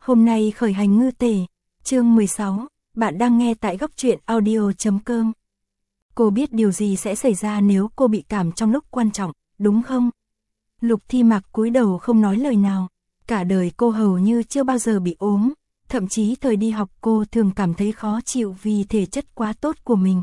Hôm nay khởi hành ngư tể, chương 16, bạn đang nghe tại góc truyện audio.com. Cô biết điều gì sẽ xảy ra nếu cô bị cảm trong lúc quan trọng, đúng không? Lục Thi Mạc cúi đầu không nói lời nào, cả đời cô hầu như chưa bao giờ bị ốm, thậm chí thời đi học cô thường cảm thấy khó chịu vì thể chất quá tốt của mình.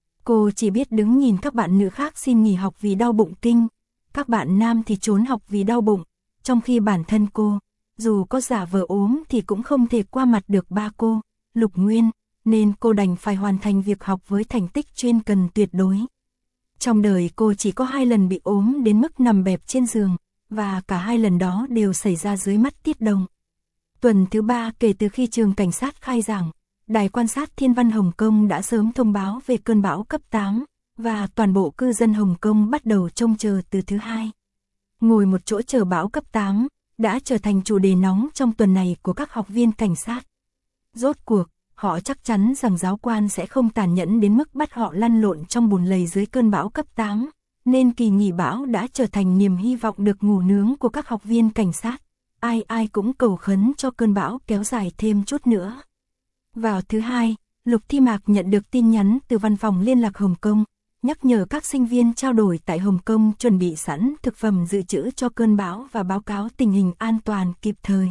Cô chỉ biết đứng nhìn các bạn nữ khác xin nghỉ học vì đau bụng kinh, các bạn nam thì trốn học vì đau bụng, trong khi bản thân cô, dù có giả vờ ốm thì cũng không thể qua mặt được ba cô, Lục Nguyên, nên cô đành phải hoàn thành việc học với thành tích chuyên cần tuyệt đối. Trong đời cô chỉ có 2 lần bị ốm đến mức nằm bẹp trên giường, và cả 2 lần đó đều xảy ra dưới mắt Tiết Đồng. Tuần thứ 3 kể từ khi trường cảnh sát khai giảng, Đài quan sát Thiên văn Hồng Kông đã sớm thông báo về cơn bão cấp 8, và toàn bộ cư dân Hồng Kông bắt đầu trông chờ từ thứ 2. Ngồi một chỗ chờ bão cấp 8 đã trở thành chủ đề nóng trong tuần này của các học viên cảnh sát. Rốt cuộc, họ chắc chắn rằng giáo quan sẽ không tàn nhẫn đến mức bắt họ lăn lộn trong bùn lầy dưới cơn bão cấp 8, nên kỳ nghỉ bão đã trở thành niềm hy vọng được ngủ nướng của các học viên cảnh sát. Ai ai cũng cầu khấn cho cơn bão kéo dài thêm chút nữa. Vào thứ 2, Lục Thi Mạc nhận được tin nhắn từ văn phòng liên lạc Hồng Kông, nhắc nhở các sinh viên trao đổi tại Hồng Kông chuẩn bị sẵn thực phẩm dự trữ cho cơn bão và báo cáo tình hình an toàn kịp thời.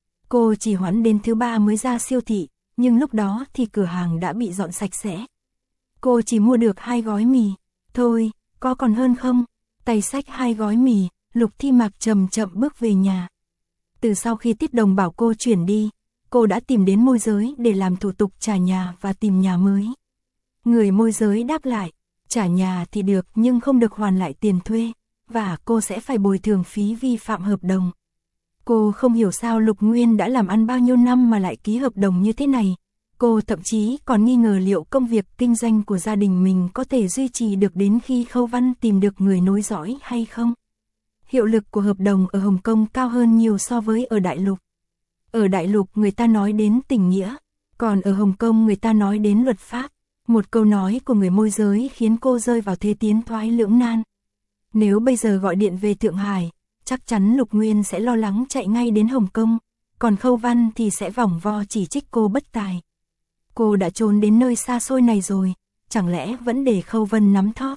Cô chỉ hoãn đến thứ 3 mới ra siêu thị, nhưng lúc đó thì cửa hàng đã bị dọn sạch sẽ. Cô chỉ mua được 2 gói mì, thôi, có còn hơn không? Tay xách 2 gói mì, Lục Thi Mạc chậm chậm bước về nhà. Từ sau khi Tiết Đồng bảo cô chuyển đi, cô đã tìm đến môi giới để làm thủ tục trả nhà và tìm nhà mới. Người môi giới đáp lại, trả nhà thì được nhưng không được hoàn lại tiền thuê, và cô sẽ phải bồi thường phí vi phạm hợp đồng. Cô không hiểu sao Lục Nguyên đã làm ăn bao nhiêu năm mà lại ký hợp đồng như thế này. Cô thậm chí còn nghi ngờ liệu công việc kinh doanh của gia đình mình có thể duy trì được đến khi Khâu Văn tìm được người nối dõi hay không. Hiệu lực của hợp đồng ở Hồng Kông cao hơn nhiều so với ở Đại Lục. Ở Đại Lục người ta nói đến tình nghĩa, còn ở Hồng Kông người ta nói đến luật pháp. Một câu nói của người môi giới khiến cô rơi vào thế tiến thoái lưỡng nan. Nếu bây giờ gọi điện về Thượng Hải, chắc chắn Lục Nguyên sẽ lo lắng chạy ngay đến Hồng Kông, còn Khâu Văn thì sẽ vòng vo chỉ trích cô bất tài. Cô đã trốn đến nơi xa xôi này rồi, chẳng lẽ vẫn để Khâu Văn nắm thóp?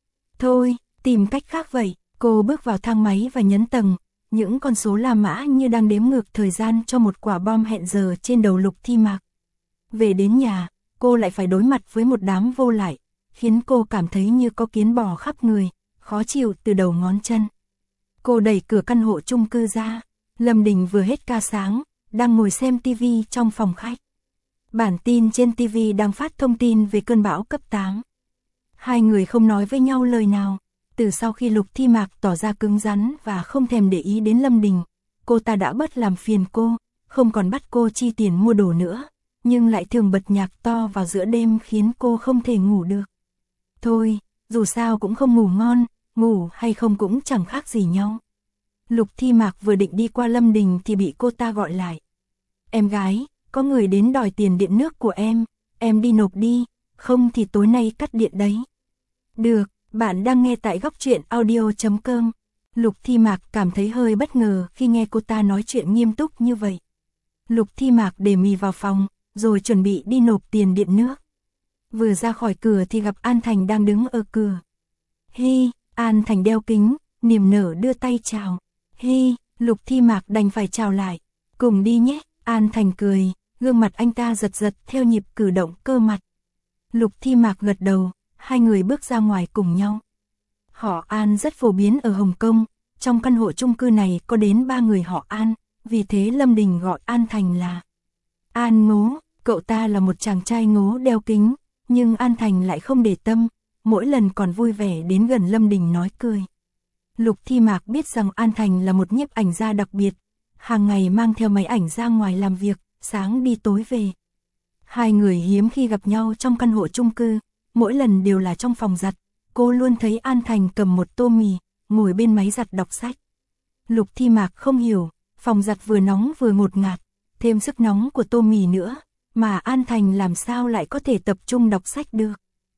Thôi, tìm cách khác vậy. Cô bước vào thang máy và nhấn tầng, những con số La Mã như đang đếm ngược thời gian cho một quả bom hẹn giờ trên đầu Lục Thi Mạc. Về đến nhà, cô lại phải đối mặt với một đám vô lại, khiến cô cảm thấy như có kiến bò khắp người, khó chịu từ đầu ngón chân. Cô đẩy cửa căn hộ chung cư ra, Lâm Đình vừa hết ca sáng, đang ngồi xem TV trong phòng khách. Bản tin trên TV đang phát thông tin về cơn bão cấp 8. Hai người không nói với nhau lời nào. Từ sau khi Lục Thi Mạc tỏ ra cứng rắn và không thèm để ý đến Lâm Đình, cô ta đã bớt làm phiền cô, không còn bắt cô chi tiền mua đồ nữa, nhưng lại thường bật nhạc to vào giữa đêm khiến cô không thể ngủ được. Thôi, dù sao cũng không ngủ ngon, ngủ hay không cũng chẳng khác gì nhau. Lục Thi Mạc vừa định đi qua Lâm Đình thì bị cô ta gọi lại. Em gái, có người đến đòi tiền điện nước của em đi nộp đi, không thì tối nay cắt điện đấy. Được. Bạn đang nghe tại góc truyện audio.com. Lục Thi Mạc cảm thấy hơi bất ngờ khi nghe cô ta nói chuyện nghiêm túc như vậy. Lục Thi Mạc để mì vào phòng, rồi chuẩn bị đi nộp tiền điện nước. Vừa ra khỏi cửa thì gặp An Thành đang đứng ở cửa. Hi, An Thành đeo kính, niềm nở đưa tay chào. Hi, Lục Thi Mạc đành phải chào lại. Cùng đi nhé, An Thành cười, gương mặt anh ta giật giật theo nhịp cử động cơ mặt. Lục Thi Mạc gật đầu. Hai người bước ra ngoài cùng nhau. Họ An rất phổ biến ở Hồng Kông, trong căn hộ chung cư này có đến 3 người họ An, vì thế Lâm Đình gọi An Thành là An Ngố. Cậu ta là một chàng trai ngố đeo kính, nhưng An Thành lại không để tâm, mỗi lần còn vui vẻ đến gần Lâm Đình nói cười. Lục Thi Mạc biết rằng An Thành là một nhiếp ảnh gia đặc biệt, hàng ngày mang theo máy ảnh ra ngoài làm việc, sáng đi tối về. Hai người hiếm khi gặp nhau trong căn hộ chung cư. Mỗi lần đều là trong phòng giặt, cô luôn thấy An Thành cầm một tô mì, ngồi bên máy giặt đọc sách. Lục Thi Mạc không hiểu, phòng giặt vừa nóng vừa ngột ngạt, thêm sức nóng của tô mì nữa, mà An Thành làm sao lại có thể tập trung đọc sách được.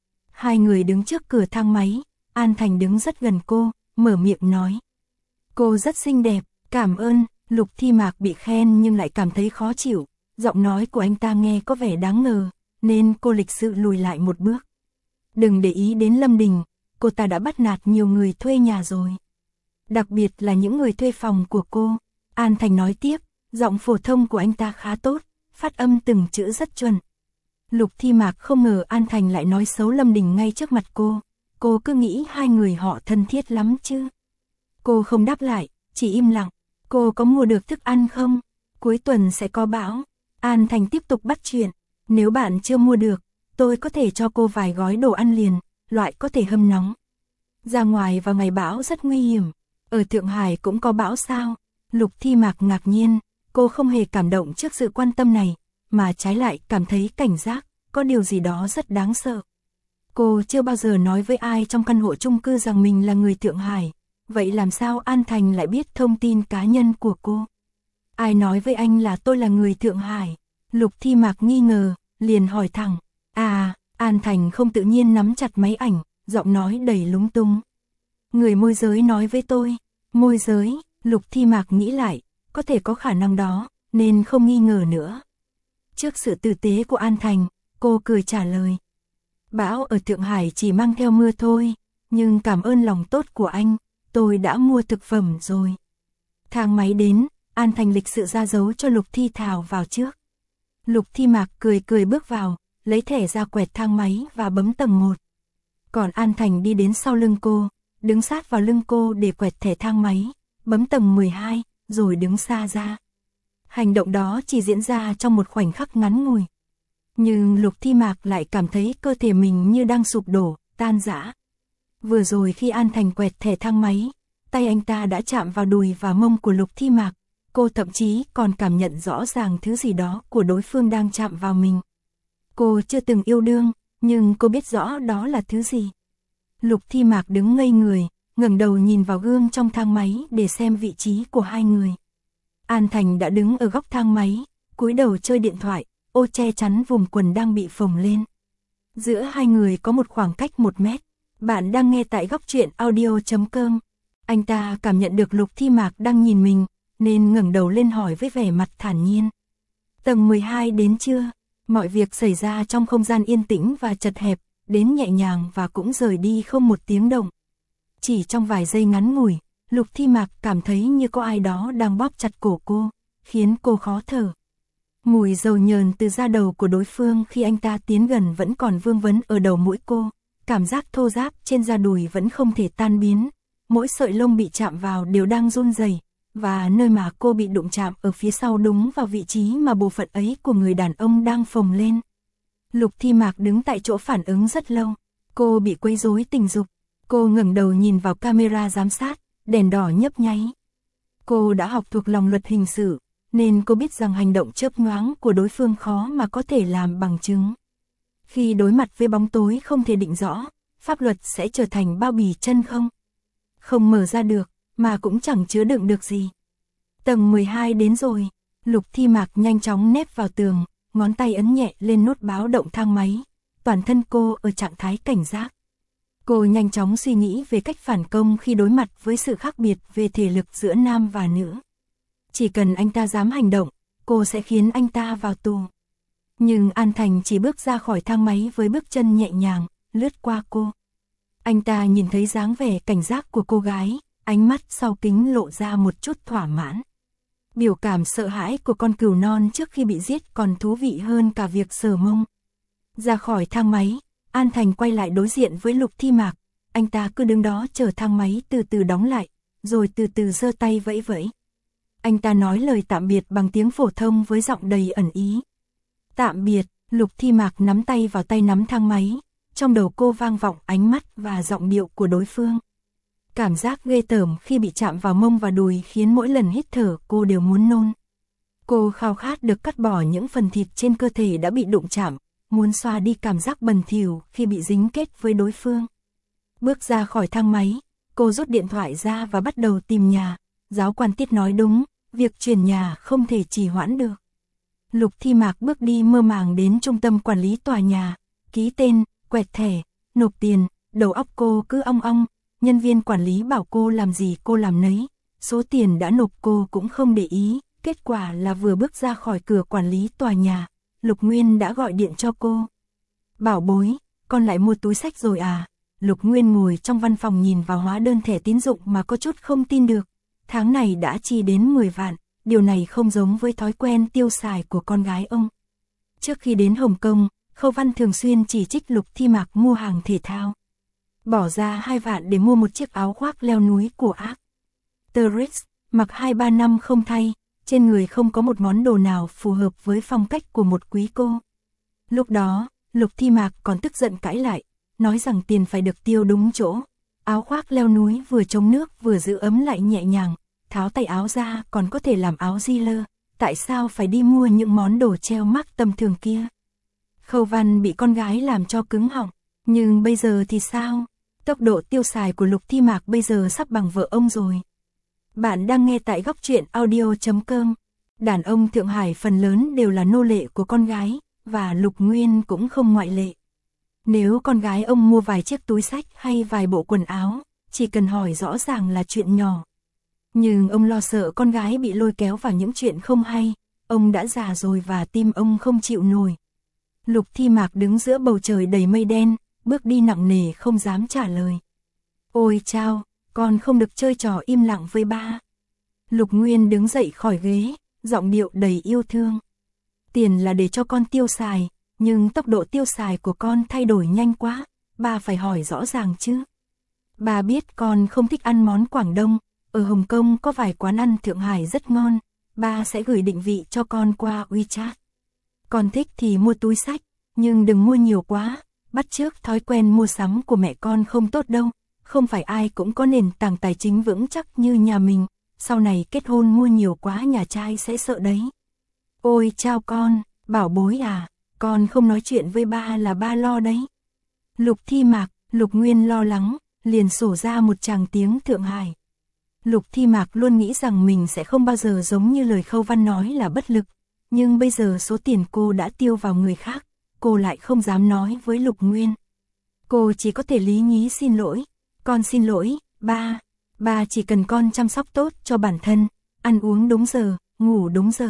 Hai người đứng trước cửa thang máy, An Thành đứng rất gần cô, mở miệng nói. Cô rất xinh đẹp, cảm ơn. Lục Thi Mạc bị khen nhưng lại cảm thấy khó chịu, giọng nói của anh ta nghe có vẻ đáng ngờ, nên cô lịch sự lùi lại một bước. Đừng để ý đến Lâm Đình, cô ta đã bắt nạt nhiều người thuê nhà rồi. Đặc biệt là những người thuê phòng của cô. An Thành nói tiếp, giọng phổ thông của anh ta khá tốt, phát âm từng chữ rất chuẩn. Lục Thi Mạc không ngờ An Thành lại nói xấu Lâm Đình ngay trước mặt cô cứ nghĩ hai người họ thân thiết lắm chứ. Cô không đáp lại, chỉ im lặng. Cô có mua được thức ăn không? Cuối tuần sẽ có bão. An Thành tiếp tục bắt chuyện. Nếu bạn chưa mua được, tôi có thể cho cô vài gói đồ ăn liền, loại có thể hâm nóng. Ra ngoài vào ngày bão rất nguy hiểm. Ở Thượng Hải cũng có bão sao? Lục Thi Mạc ngạc nhiên, cô không hề cảm động trước sự quan tâm này, mà trái lại cảm thấy cảnh giác, có điều gì đó rất đáng sợ. Cô chưa bao giờ nói với ai trong căn hộ chung cư rằng mình là người Thượng Hải, vậy làm sao An Thành lại biết thông tin cá nhân của cô? Ai nói với anh là tôi là người Thượng Hải? Lục Thi Mạc nghi ngờ, liền hỏi thẳng. An Thành không tự nhiên nắm chặt máy ảnh, giọng nói đầy lúng túng. Người môi giới nói với tôi. Môi giới? Lục Thi Mạc nghĩ lại, có thể có khả năng đó, nên không nghi ngờ nữa. Trước sự tử tế của An Thành, cô cười trả lời. Bão ở Thượng Hải chỉ mang theo mưa thôi, nhưng cảm ơn lòng tốt của anh, tôi đã mua thực phẩm rồi. Thang máy đến, An Thành lịch sự ra dấu cho Lục Thi Thảo vào trước. Lục Thi Mạc cười bước vào, lấy thẻ ra quẹt thang máy và bấm tầng 1. Còn An Thành đi đến sau lưng cô, đứng sát vào lưng cô để quẹt thẻ thang máy, bấm tầng 12, rồi đứng xa ra. Hành động đó chỉ diễn ra trong một khoảnh khắc ngắn ngủi. Nhưng Lục Thi Mạc lại cảm thấy cơ thể mình như đang sụp đổ, tan rã. Vừa rồi khi An Thành quẹt thẻ thang máy, tay anh ta đã chạm vào đùi và mông của Lục Thi Mạc. Cô thậm chí còn cảm nhận rõ ràng thứ gì đó của đối phương đang chạm vào mình. Cô chưa từng yêu đương, nhưng cô biết rõ đó là thứ gì. Lục Thi Mạc đứng ngây người, ngẩng đầu nhìn vào gương trong thang máy để xem vị trí của hai người. An Thành đã đứng ở góc thang máy, cúi đầu chơi điện thoại, ô che chắn vùng quần đang bị phồng lên. Giữa hai người có một khoảng cách 1 mét. Bạn đang nghe tại Góc Truyện Audio.com. Anh ta cảm nhận được Lục Thi Mạc đang nhìn mình, nên ngẩng đầu lên hỏi với vẻ mặt thản nhiên. Tầng 12 đến chưa? Mọi việc xảy ra trong không gian yên tĩnh và chật hẹp, đến nhẹ nhàng và cũng rời đi không một tiếng động. Chỉ trong vài giây ngắn ngủi, Lục Thi Mạc cảm thấy như có ai đó đang bóp chặt cổ cô, khiến cô khó thở. Mùi dầu nhờn từ da đầu của đối phương khi anh ta tiến gần vẫn còn vương vấn ở đầu mũi cô, cảm giác thô ráp trên da đùi vẫn không thể tan biến, mỗi sợi lông bị chạm vào đều đang run rẩy, và nơi mà cô bị đụng chạm ở phía sau đúng vào vị trí mà bộ phận ấy của người đàn ông đang phồng lên. Lục Thi Mạc đứng tại chỗ phản ứng rất lâu, cô bị quấy rối tình dục, cô ngẩng đầu nhìn vào camera giám sát, đèn đỏ nhấp nháy. Cô đã học thuộc lòng luật hình sự, nên cô biết rằng hành động chớp nhoáng của đối phương khó mà có thể làm bằng chứng. Khi đối mặt với bóng tối không thể định rõ, pháp luật sẽ trở thành bao bì chân không. Không mở ra được, mà cũng chẳng chứa đựng được gì. Tầng 12 đến rồi, Lục Thi Mạc nhanh chóng nép vào tường, ngón tay ấn nhẹ lên nút báo động thang máy, toàn thân cô ở trạng thái cảnh giác. Cô nhanh chóng suy nghĩ về cách phản công khi đối mặt với sự khác biệt về thể lực giữa nam và nữ. Chỉ cần anh ta dám hành động, cô sẽ khiến anh ta vào tù. Nhưng An Thành chỉ bước ra khỏi thang máy với bước chân nhẹ nhàng, lướt qua cô. Anh ta nhìn thấy dáng vẻ cảnh giác của cô gái, ánh mắt sau kính lộ ra một chút thỏa mãn. Biểu cảm sợ hãi của con cừu non trước khi bị giết còn thú vị hơn cả việc sờ mông. Ra khỏi thang máy, An Thành quay lại đối diện với Lục Thi Mạc. Anh ta cứ đứng đó chờ thang máy từ từ đóng lại, rồi từ từ giơ tay vẫy vẫy. Anh ta nói lời tạm biệt bằng tiếng phổ thông với giọng đầy ẩn ý. Tạm biệt. Lục Thi Mạc nắm tay vào tay nắm thang máy, trong đầu cô vang vọng ánh mắt và giọng điệu của đối phương. Cảm giác ghê tởm khi bị chạm vào mông và đùi khiến mỗi lần hít thở cô đều muốn nôn. Cô khao khát được cắt bỏ những phần thịt trên cơ thể đã bị đụng chạm, muốn xóa đi cảm giác bẩn thỉu khi bị dính kết với đối phương. Bước ra khỏi thang máy, cô rút điện thoại ra và bắt đầu tìm nhà. Giáo quan Tiết nói đúng, việc chuyển nhà không thể trì hoãn được. Lục Thi Mạc bước đi mơ màng đến trung tâm quản lý tòa nhà, ký tên, quẹt thẻ, nộp tiền, đầu óc cô cứ ong ong, nhân viên quản lý bảo cô làm gì cô làm nấy, số tiền đã nộp cô cũng không để ý, kết quả là vừa bước ra khỏi cửa quản lý tòa nhà, Lục Nguyên đã gọi điện cho cô. Bảo bối, con lại mua túi xách rồi à? Lục Nguyên ngồi trong văn phòng nhìn vào hóa đơn thẻ tín dụng mà có chút không tin được. Tháng này đã chi đến 10 vạn, điều này không giống với thói quen tiêu xài của con gái ông. Trước khi đến Hồng Kông, Khâu Văn thường xuyên chỉ trích Lục Thi Mạc mua hàng thể thao. Bỏ ra 2 vạn để mua một chiếc áo khoác leo núi của Arc'teryx, mặc 2-3 năm không thay, trên người không có một món đồ nào phù hợp với phong cách của một quý cô. Lúc đó, Lục Thi Mạc còn tức giận cãi lại, nói rằng tiền phải được tiêu đúng chỗ. Áo khoác leo núi vừa chống nước vừa giữ ấm lại nhẹ nhàng, tháo tay áo ra còn có thể làm áo Ziller, tại sao phải đi mua những món đồ treo mác tầm thường kia? Khâu Văn bị con gái làm cho cứng họng, nhưng bây giờ thì sao? Tốc độ tiêu xài của Lục Thi Mạc bây giờ sắp bằng vợ ông rồi. Bạn đang nghe tại góc truyện audio.com. Đàn ông Thượng Hải phần lớn đều là nô lệ của con gái, và Lục Nguyên cũng không ngoại lệ. Nếu con gái ông mua vài chiếc túi xách hay vài bộ quần áo, chỉ cần hỏi rõ ràng là chuyện nhỏ. Nhưng ông lo sợ con gái bị lôi kéo vào những chuyện không hay, ông đã già rồi và tim ông không chịu nổi. Lục Thi Mạc đứng giữa bầu trời đầy mây đen, bước đi nặng nề không dám trả lời. Ôi chao, con không được chơi trò im lặng với ba. Lục Nguyên đứng dậy khỏi ghế, giọng điệu đầy yêu thương. Tiền là để cho con tiêu xài, nhưng tốc độ tiêu xài của con thay đổi nhanh quá, ba phải hỏi rõ ràng chứ. Ba biết con không thích ăn món Quảng Đông, ở Hồng Kông có vài quán ăn Thượng Hải rất ngon, ba sẽ gửi định vị cho con qua WeChat. Con thích thì mua túi xách, nhưng đừng mua nhiều quá, bắt chước thói quen mua sắm của mẹ con không tốt đâu, không phải ai cũng có nền tảng tài chính vững chắc như nhà mình, sau này kết hôn mua nhiều quá nhà trai sẽ sợ đấy. Ôi chao con, bảo bối à, con không nói chuyện với ba là ba lo đấy. Lục Thi Mạc, Lục Nguyên lo lắng, liền sổ ra một tràng tiếng Thượng Hải. Lục Thi Mạc luôn nghĩ rằng mình sẽ không bao giờ giống như lời Khâu Văn nói là bất lực, nhưng bây giờ số tiền cô đã tiêu vào người khác, cô lại không dám nói với Lục Nguyên. Cô chỉ có thể lý nhí xin lỗi, con xin lỗi, ba, ba chỉ cần con chăm sóc tốt cho bản thân, ăn uống đúng giờ, ngủ đúng giờ.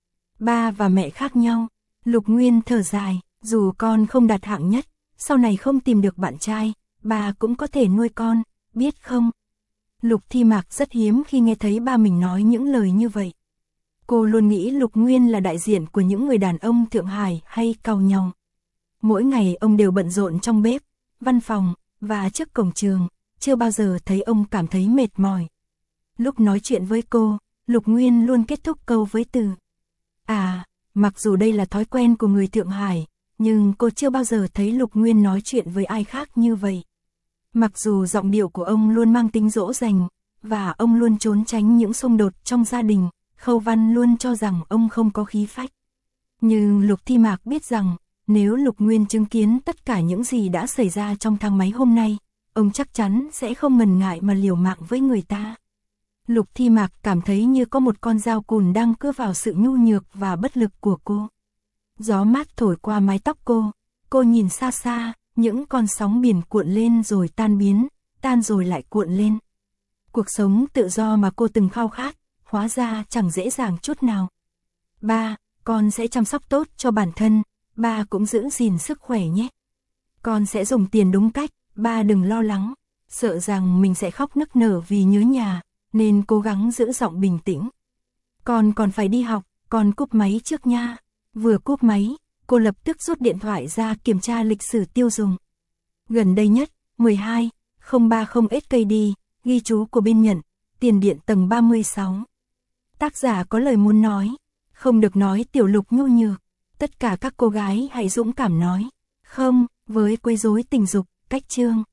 Ba và mẹ khác nhau, Lục Nguyên thở dài, dù con không đạt hạng nhất, sau này không tìm được bạn trai, ba cũng có thể nuôi con, biết không? Lục Thi Mạc rất hiếm khi nghe thấy ba mình nói những lời như vậy. Cô luôn nghĩ Lục Nguyên là đại diện của những người đàn ông Thượng Hải hay càu nhau. Mỗi ngày ông đều bận rộn trong bếp, văn phòng, và trước cổng trường, chưa bao giờ thấy ông cảm thấy mệt mỏi. Lúc nói chuyện với cô, Lục Nguyên luôn kết thúc câu với từ à, mặc dù đây là thói quen của người Thượng Hải, nhưng cô chưa bao giờ thấy Lục Nguyên nói chuyện với ai khác như vậy. Mặc dù giọng điệu của ông luôn mang tính dỗ dành, và ông luôn trốn tránh những xung đột trong gia đình, Khâu Văn luôn cho rằng ông không có khí phách. Nhưng Lục Thi Mạc biết rằng, nếu Lục Nguyên chứng kiến tất cả những gì đã xảy ra trong thang máy hôm nay, ông chắc chắn sẽ không ngần ngại mà liều mạng với người ta. Lục Thi Mạc cảm thấy như có một con dao cùn đang cưa vào sự nhu nhược và bất lực của cô. Gió mát thổi qua mái tóc cô nhìn xa xa, những con sóng biển cuộn lên rồi tan biến, tan rồi lại cuộn lên. Cuộc sống tự do mà cô từng khao khát, hóa ra chẳng dễ dàng chút nào. Ba, con sẽ chăm sóc tốt cho bản thân, ba cũng giữ gìn sức khỏe nhé. Con sẽ dùng tiền đúng cách, ba đừng lo lắng, sợ rằng mình sẽ khóc nức nở vì nhớ nhà, nên cố gắng giữ giọng bình tĩnh. Con còn phải đi học, con cúp máy trước nha. Vừa cúp máy, cô lập tức rút điện thoại ra kiểm tra lịch sử tiêu dùng. Gần đây nhất, 12.030 SKD, ghi chú của bên nhận, tiền điện tầng 36. Tác giả có lời muốn nói, không được nói tiểu Lục nhu nhược, tất cả các cô gái hãy dũng cảm nói, không, với quấy rối tình dục, cách chương.